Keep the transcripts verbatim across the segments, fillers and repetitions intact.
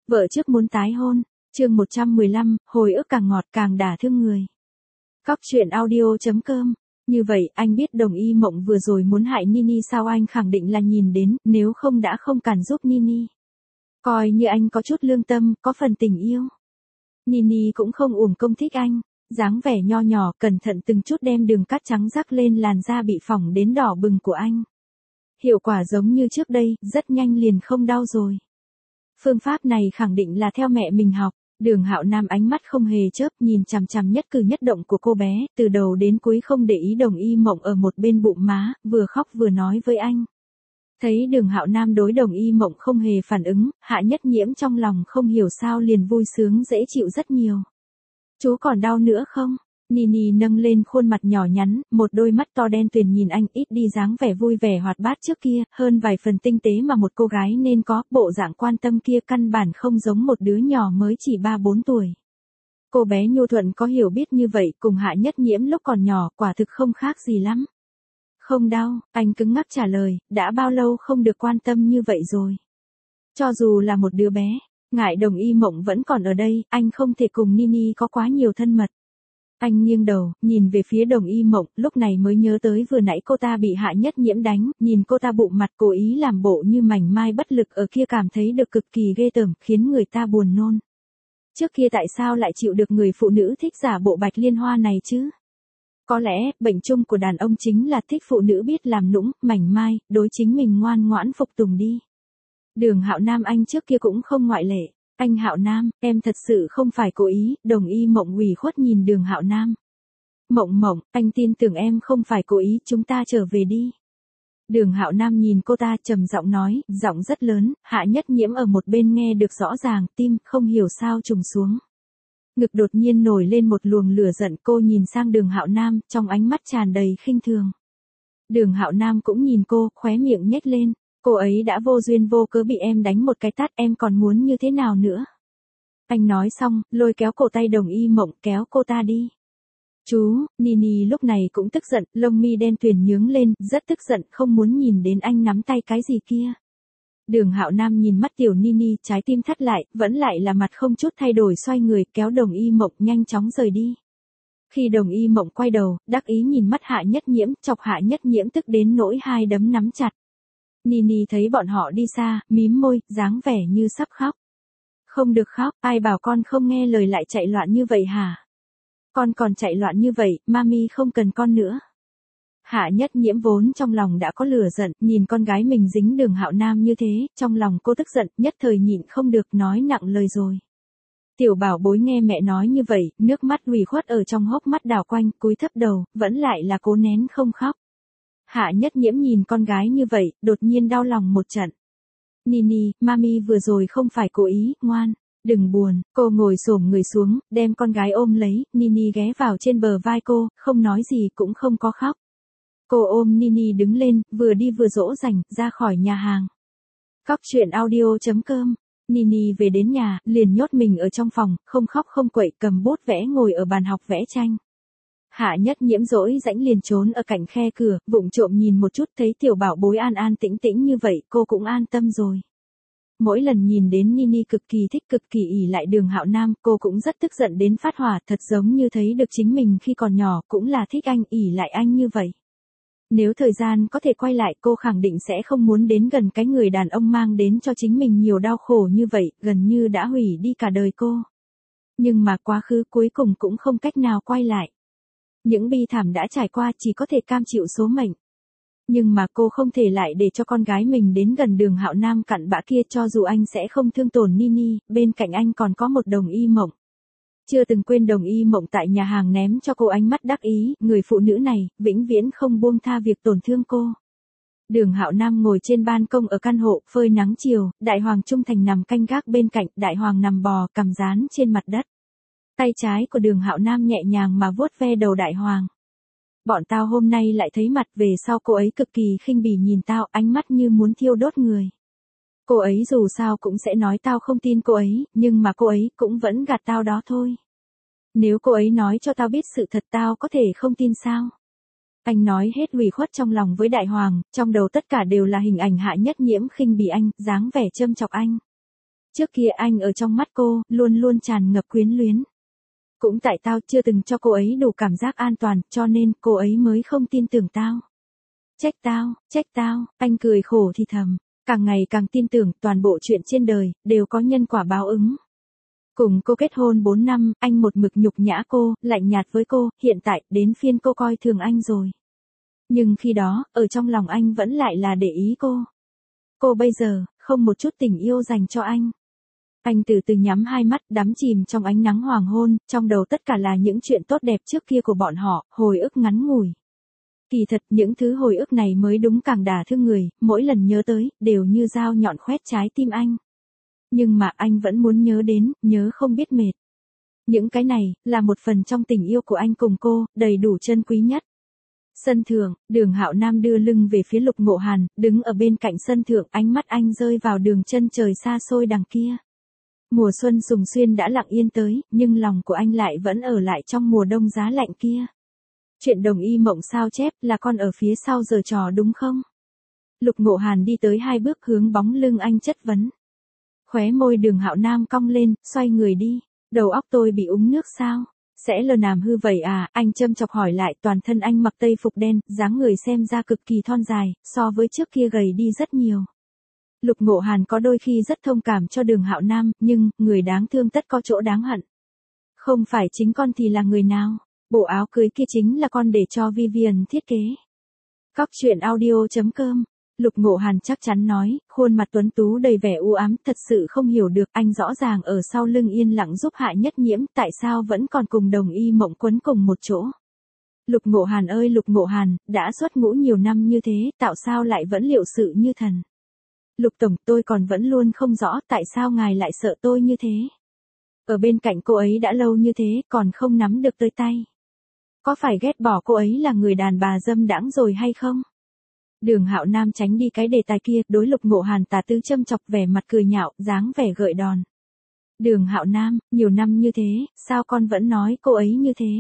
Vợ trước muốn tái hôn, chương một trăm mười lăm, hồi ức càng ngọt càng đả thương người. Cóc truyện audio chấm com. Như vậy, anh biết Đồng Y Mộng vừa rồi muốn hại Nini sao? Anh khẳng định là nhìn đến, nếu không đã không cản giúp Nini. Coi như anh có chút lương tâm, có phần tình yêu. Nini cũng không uổng công thích anh, dáng vẻ nho nhỏ, cẩn thận từng chút đem đường cát trắng rắc lên làn da bị phỏng đến đỏ bừng của anh. Hiệu quả giống như trước đây, rất nhanh liền không đau rồi. Phương pháp này khẳng định là theo mẹ mình học. Đường Hạo Nam ánh mắt không hề chớp, nhìn chằm chằm nhất cử nhất động của cô bé, từ đầu đến cuối không để ý Đồng Y Mộng ở một bên bụng má, vừa khóc vừa nói với anh. Thấy Đường Hạo Nam đối Đồng Y Mộng không hề phản ứng, Hạ Nhất Nhiễm trong lòng không hiểu sao liền vui sướng dễ chịu rất nhiều. Chú còn đau nữa không? Nini nâng lên khuôn mặt nhỏ nhắn, một đôi mắt to đen tuyền nhìn anh, ít đi dáng vẻ vui vẻ hoạt bát trước kia, hơn vài phần tinh tế mà một cô gái nên có, bộ dạng quan tâm kia căn bản không giống một đứa nhỏ mới chỉ ba bốn tuổi. Cô bé nhu thuận có hiểu biết như vậy, cùng Hạ Nhất Nhiễm lúc còn nhỏ, quả thực không khác gì lắm. Không đau, anh cứng ngắc trả lời, đã bao lâu không được quan tâm như vậy rồi. Cho dù là một đứa bé, ngại Đồng Y Mộng vẫn còn ở đây, anh không thể cùng Nini có quá nhiều thân mật. Anh nghiêng đầu, nhìn về phía Đồng Y Mộng, lúc này mới nhớ tới vừa nãy cô ta bị Hạ Nhất Nhiễm đánh, nhìn cô ta bụng mặt cố ý làm bộ như mảnh mai bất lực ở kia, cảm thấy được cực kỳ ghê tởm, khiến người ta buồn nôn. Trước kia tại sao lại chịu được người phụ nữ thích giả bộ Bạch Liên Hoa này chứ? Có lẽ, bệnh chung của đàn ông chính là thích phụ nữ biết làm nũng, mảnh mai, đối chính mình ngoan ngoãn phục tùng đi. Đường Hạo Nam anh trước kia cũng không ngoại lệ. Anh Hạo Nam, em thật sự không phải cố ý. Đồng Y Mộng ủy khuất nhìn Đường Hạo Nam. Mộng Mộng, anh tin tưởng em không phải cố ý, chúng ta trở về đi. Đường Hạo Nam nhìn cô ta trầm giọng nói, giọng rất lớn, Hạ Nhất Nhiễm ở một bên nghe được rõ ràng, tim không hiểu sao trùng xuống. Ngực đột nhiên nổi lên một luồng lửa giận, cô nhìn sang Đường Hạo Nam, trong ánh mắt tràn đầy khinh thường. Đường Hạo Nam cũng nhìn cô, khóe miệng nhếch lên. Cô ấy đã vô duyên vô cớ bị em đánh một cái tát, em còn muốn như thế nào nữa? Anh nói xong, lôi kéo cổ tay Đồng Y Mộng, kéo cô ta đi. Chú, Nini lúc này cũng tức giận, lông mi đen tuyền nhướng lên, rất tức giận, không muốn nhìn đến anh nắm tay cái gì kia. Đường Hạo Nam nhìn mắt tiểu Nini, trái tim thắt lại, vẫn lại là mặt không chút thay đổi, xoay người, kéo Đồng Y Mộng nhanh chóng rời đi. Khi Đồng Y Mộng quay đầu, đắc ý nhìn mắt Hạ Nhất Nhiễm, chọc Hạ Nhất Nhiễm tức đến nỗi hai đấm nắm chặt. Nini thấy bọn họ đi xa, mím môi, dáng vẻ như sắp khóc. Không được khóc, ai bảo con không nghe lời lại chạy loạn như vậy hả? Con còn chạy loạn như vậy, mami không cần con nữa. Hạ Nhất Nhiễm vốn trong lòng đã có lửa giận, nhìn con gái mình dính Đường Hạo Nam như thế, trong lòng cô tức giận, nhất thời nhịn không được nói nặng lời rồi. Tiểu bảo bối nghe mẹ nói như vậy, nước mắt ủy khuất ở trong hốc mắt đảo quanh, cúi thấp đầu, vẫn lại là cố nén không khóc. Hạ Nhất Nhiễm nhìn con gái như vậy, đột nhiên đau lòng một trận. Nini, mami vừa rồi không phải cố ý, ngoan, đừng buồn. Cô ngồi xổm người xuống, đem con gái ôm lấy, Nini ghé vào trên bờ vai cô, không nói gì cũng không có khóc. Cô ôm Nini đứng lên, vừa đi vừa dỗ dành, ra khỏi nhà hàng. Cóc truyện audio chấm com. Nini về đến nhà, liền nhốt mình ở trong phòng, không khóc không quậy, cầm bút vẽ ngồi ở bàn học vẽ tranh. Hạ Nhất Nhiễm dỗi rãnh liền trốn ở cạnh khe cửa, vụng trộm nhìn một chút, thấy tiểu bảo bối an an tĩnh tĩnh như vậy, cô cũng an tâm rồi. Mỗi lần nhìn đến Nini cực kỳ thích, cực kỳ ỷ lại Đường Hạo Nam, cô cũng rất tức giận đến phát hỏa, thật giống như thấy được chính mình khi còn nhỏ, cũng là thích anh, ỷ lại anh như vậy. Nếu thời gian có thể quay lại, cô khẳng định sẽ không muốn đến gần cái người đàn ông mang đến cho chính mình nhiều đau khổ như vậy, gần như đã hủy đi cả đời cô. Nhưng mà quá khứ cuối cùng cũng không cách nào quay lại. Những bi thảm đã trải qua chỉ có thể cam chịu số mệnh. Nhưng mà cô không thể lại để cho con gái mình đến gần Đường Hạo Nam cặn bã kia, cho dù anh sẽ không thương tổn Nini, bên cạnh anh còn có một Đồng Y Mộng. Chưa từng quên Đồng Y Mộng tại nhà hàng ném cho cô ánh mắt đắc ý, người phụ nữ này, vĩnh viễn không buông tha việc tổn thương cô. Đường Hạo Nam ngồi trên ban công ở căn hộ, phơi nắng chiều, Đại Hoàng Trung Thành nằm canh gác bên cạnh, Đại Hoàng nằm bò, cằm dán trên mặt đất. Tay trái của Đường Hạo Nam nhẹ nhàng mà vuốt ve đầu Đại Hoàng. Bọn tao hôm nay lại thấy mặt, về sau cô ấy cực kỳ khinh bỉ nhìn tao, ánh mắt như muốn thiêu đốt người. Cô ấy dù sao cũng sẽ nói tao không tin cô ấy, nhưng mà cô ấy cũng vẫn gạt tao đó thôi. Nếu cô ấy nói cho tao biết sự thật, tao có thể không tin sao? Anh nói hết ủy khuất trong lòng với Đại Hoàng, trong đầu tất cả đều là hình ảnh Hạ Nhất Nhiễm khinh bỉ anh, dáng vẻ châm chọc anh. Trước kia anh ở trong mắt cô, luôn luôn tràn ngập quyến luyến. Cũng tại tao chưa từng cho cô ấy đủ cảm giác an toàn, cho nên cô ấy mới không tin tưởng tao. Trách tao, trách tao, anh cười khổ thì thầm, càng ngày càng tin tưởng toàn bộ chuyện trên đời, đều có nhân quả báo ứng. Cùng cô kết hôn bốn năm, anh một mực nhục nhã cô, lạnh nhạt với cô, hiện tại, đến phiên cô coi thường anh rồi. Nhưng khi đó, ở trong lòng anh vẫn lại là để ý cô. Cô bây giờ, không một chút tình yêu dành cho anh. Anh từ từ nhắm hai mắt, đắm chìm trong ánh nắng hoàng hôn, trong đầu tất cả là những chuyện tốt đẹp trước kia của bọn họ, hồi ức ngắn ngủi. Kỳ thật, những thứ hồi ức này mới đúng càng đả thương người, mỗi lần nhớ tới, đều như dao nhọn khoét trái tim anh. Nhưng mà anh vẫn muốn nhớ đến, nhớ không biết mệt. Những cái này, là một phần trong tình yêu của anh cùng cô, đầy đủ chân quý nhất. Sân thượng, Đường Hạo Nam đưa lưng về phía Lục Ngộ Hàn, đứng ở bên cạnh sân thượng, ánh mắt anh rơi vào đường chân trời xa xôi đằng kia. Mùa xuân sùng xuyên đã lặng yên tới, nhưng lòng của anh lại vẫn ở lại trong mùa đông giá lạnh kia. Chuyện đồng y mộng sao chép là con ở phía sau giở trò đúng không? Lục Ngộ Hàn đi tới hai bước hướng bóng lưng anh chất vấn. Khóe môi Đường Hạo Nam cong lên, xoay người đi. Đầu óc tôi bị uống nước sao? Sẽ lờ làm hư vậy à? Anh châm chọc hỏi lại, toàn thân anh mặc tây phục đen, dáng người xem ra cực kỳ thon dài, so với trước kia gầy đi rất nhiều. Lục Ngộ Hàn có đôi khi rất thông cảm cho Đường Hạo Nam, nhưng, người đáng thương tất có chỗ đáng hận. Không phải chính con thì là người nào? Bộ áo cưới kia chính là con để cho Vivian thiết kế. Cóc truyện audio chấm com. Lục Ngộ Hàn chắc chắn nói, khuôn mặt tuấn tú đầy vẻ u ám, thật sự không hiểu được, anh rõ ràng ở sau lưng yên lặng giúp Hạ Nhất Nhiễm, tại sao vẫn còn cùng Đồng Y Mộng quấn cùng một chỗ. Lục Ngộ Hàn ơi Lục Ngộ Hàn, đã xuất ngũ nhiều năm như thế, tạo sao lại vẫn liệu sự như thần. Lục Tổng, tôi còn vẫn luôn không rõ, tại sao ngài lại sợ tôi như thế. Ở bên cạnh cô ấy đã lâu như thế, còn không nắm được tới tay. Có phải ghét bỏ cô ấy là người đàn bà dâm đãng rồi hay không? Đường Hạo Nam tránh đi cái đề tài kia, đối Lục Ngộ Hàn tà tư châm chọc, vẻ mặt cười nhạo, dáng vẻ gợi đòn. Đường Hạo Nam, nhiều năm như thế, sao con vẫn nói cô ấy như thế?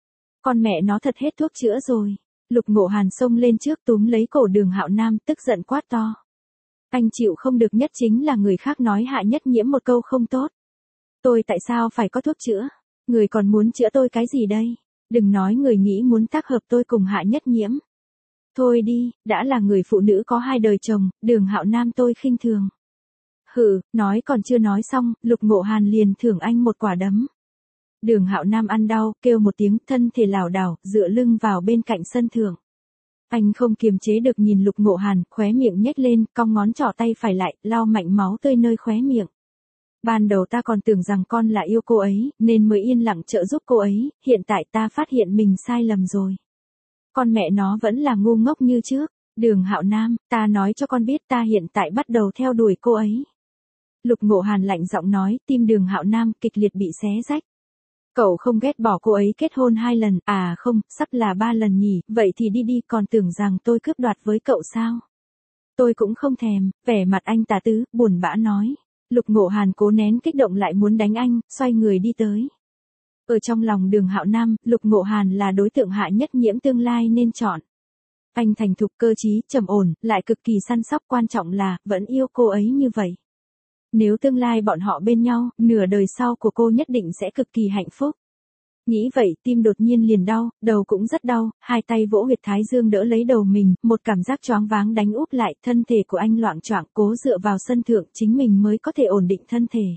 Con mẹ nó thật hết thuốc chữa rồi. Lục Ngộ Hàn xông lên trước túm lấy cổ Đường Hạo Nam, tức giận quát to. Anh chịu không được nhất chính là người khác nói Hạ Nhất Nhiễm một câu không tốt. Tôi tại sao phải có thuốc chữa? Người còn muốn chữa tôi cái gì đây? Đừng nói người nghĩ muốn tác hợp tôi cùng Hạ Nhất Nhiễm. Thôi đi, đã là người phụ nữ có hai đời chồng, Đường Hạo Nam tôi khinh thường. Hừ, nói còn chưa nói xong, Lục Ngộ Hàn liền thưởng anh một quả đấm. Đường Hạo Nam ăn đau, kêu một tiếng, thân thể lảo đảo, dựa lưng vào bên cạnh sân thượng. Anh không kiềm chế được nhìn Lục Ngộ Hàn, khóe miệng nhếch lên, cong ngón trỏ tay phải lại, lau mạnh máu tươi nơi khóe miệng. Ban đầu ta còn tưởng rằng con là yêu cô ấy, nên mới yên lặng trợ giúp cô ấy, hiện tại ta phát hiện mình sai lầm rồi. Con mẹ nó vẫn là ngu ngốc như trước. Đường Hạo Nam, ta nói cho con biết ta hiện tại bắt đầu theo đuổi cô ấy. Lục Ngộ Hàn lạnh giọng nói, tim Đường Hạo Nam kịch liệt bị xé rách. Cậu không ghét bỏ cô ấy kết hôn hai lần, à không, sắp là ba lần nhỉ, vậy thì đi đi, còn tưởng rằng tôi cướp đoạt với cậu sao? Tôi cũng không thèm, vẻ mặt anh tà tứ, buồn bã nói. Lục Ngộ Hàn cố nén kích động lại muốn đánh anh, xoay người đi tới. Ở trong lòng Đường Hạo Nam, Lục Ngộ Hàn là đối tượng Hạ Nhất Nhiễm tương lai nên chọn. Anh thành thục cơ trí, trầm ổn, lại cực kỳ săn sóc, quan trọng là, vẫn yêu cô ấy như vậy. Nếu tương lai bọn họ bên nhau, nửa đời sau của cô nhất định sẽ cực kỳ hạnh phúc. Nghĩ vậy, tim đột nhiên liền đau, đầu cũng rất đau, hai tay vỗ huyệt thái dương đỡ lấy đầu mình, một cảm giác choáng váng đánh úp lại, thân thể của anh loạng choạng, cố dựa vào sân thượng, chính mình mới có thể ổn định thân thể.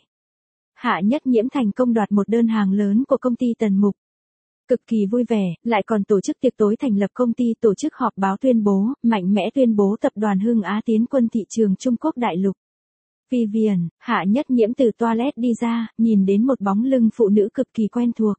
Hạ Nhất Nhiễm thành công đoạt một đơn hàng lớn của công ty Tần Mục. Cực kỳ vui vẻ, lại còn tổ chức tiệc tối thành lập công ty, tổ chức họp báo tuyên bố, mạnh mẽ tuyên bố tập đoàn Hưng Á tiến quân thị trường Trung Quốc đại lục. Vivian, Hạ Nhất Nhiễm từ toilet đi ra, nhìn đến một bóng lưng phụ nữ cực kỳ quen thuộc.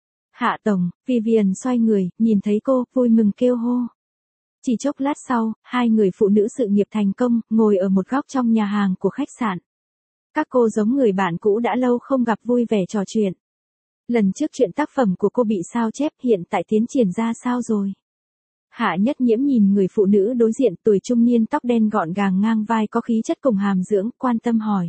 Hạ Tổng, Vivian xoay người, nhìn thấy cô, vui mừng kêu hô. Chỉ chốc lát sau, hai người phụ nữ sự nghiệp thành công, ngồi ở một góc trong nhà hàng của khách sạn. Các cô giống người bạn cũ đã lâu không gặp, vui vẻ trò chuyện. Lần trước chuyện tác phẩm của cô bị sao chép, hiện tại tiến triển ra sao rồi? Hạ Nhất Nhiễm nhìn người phụ nữ đối diện, tuổi trung niên, tóc đen gọn gàng ngang vai, có khí chất cùng hàm dưỡng, quan tâm hỏi.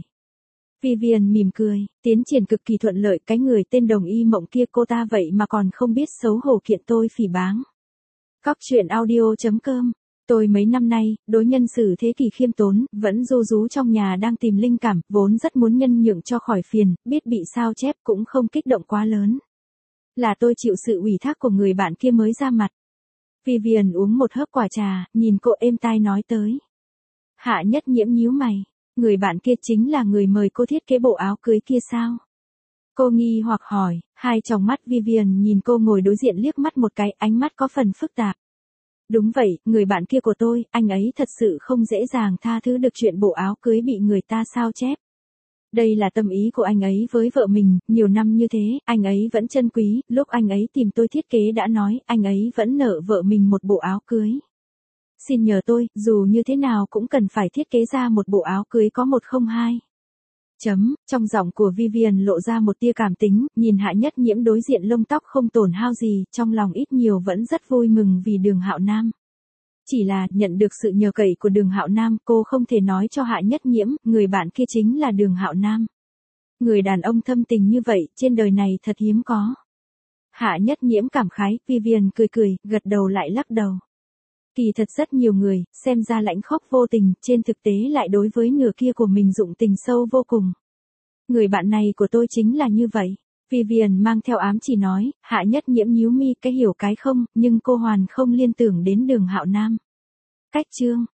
Vivian mỉm cười, tiến triển cực kỳ thuận lợi, cái người tên Đồng Y Mộng kia cô ta vậy mà còn không biết xấu hổ kiện tôi phỉ báng. Cóc truyện audio chấm com Tôi mấy năm nay, đối nhân xử thế kỷ khiêm tốn, vẫn ru rú trong nhà đang tìm linh cảm, vốn rất muốn nhân nhượng cho khỏi phiền, biết bị sao chép cũng không kích động quá lớn. Là tôi chịu sự ủy thác của người bạn kia mới ra mặt. Vivian uống một hớp quả trà, nhìn cô êm tai nói tới. Hạ Nhất Nhiễm nhíu mày, người bạn kia chính là người mời cô thiết kế bộ áo cưới kia sao? Cô nghi hoặc hỏi, hai tròng mắt Vivian nhìn cô ngồi đối diện liếc mắt một cái, ánh mắt có phần phức tạp. Đúng vậy, người bạn kia của tôi, anh ấy thật sự không dễ dàng tha thứ được chuyện bộ áo cưới bị người ta sao chép. Đây là tâm ý của anh ấy với vợ mình, nhiều năm như thế, anh ấy vẫn trân quý, lúc anh ấy tìm tôi thiết kế đã nói, anh ấy vẫn nợ vợ mình một bộ áo cưới. Xin nhờ tôi, dù như thế nào cũng cần phải thiết kế ra một bộ áo cưới có một không hai. Chấm, trong giọng của Vivian lộ ra một tia cảm tính, nhìn Hạ Nhất Nhiễm đối diện lông tóc không tổn hao gì, trong lòng ít nhiều vẫn rất vui mừng vì Đường Hạo Nam. Chỉ là, nhận được sự nhờ cậy của Đường Hạo Nam, cô không thể nói cho Hạ Nhất Nhiễm, người bạn kia chính là Đường Hạo Nam. Người đàn ông thâm tình như vậy, trên đời này thật hiếm có. Hạ Nhất Nhiễm cảm khái, Vivian cười cười, gật đầu lại lắc đầu. Kỳ thật rất nhiều người, xem ra lãnh khốc vô tình, trên thực tế lại đối với nửa kia của mình dụng tình sâu vô cùng. Người bạn này của tôi chính là như vậy. Vivian mang theo ám chỉ nói, Hạ Nhất Nhiễm nhíu mi cái hiểu cái không, nhưng cô hoàn không liên tưởng đến Đường Hạo Nam. Cách chương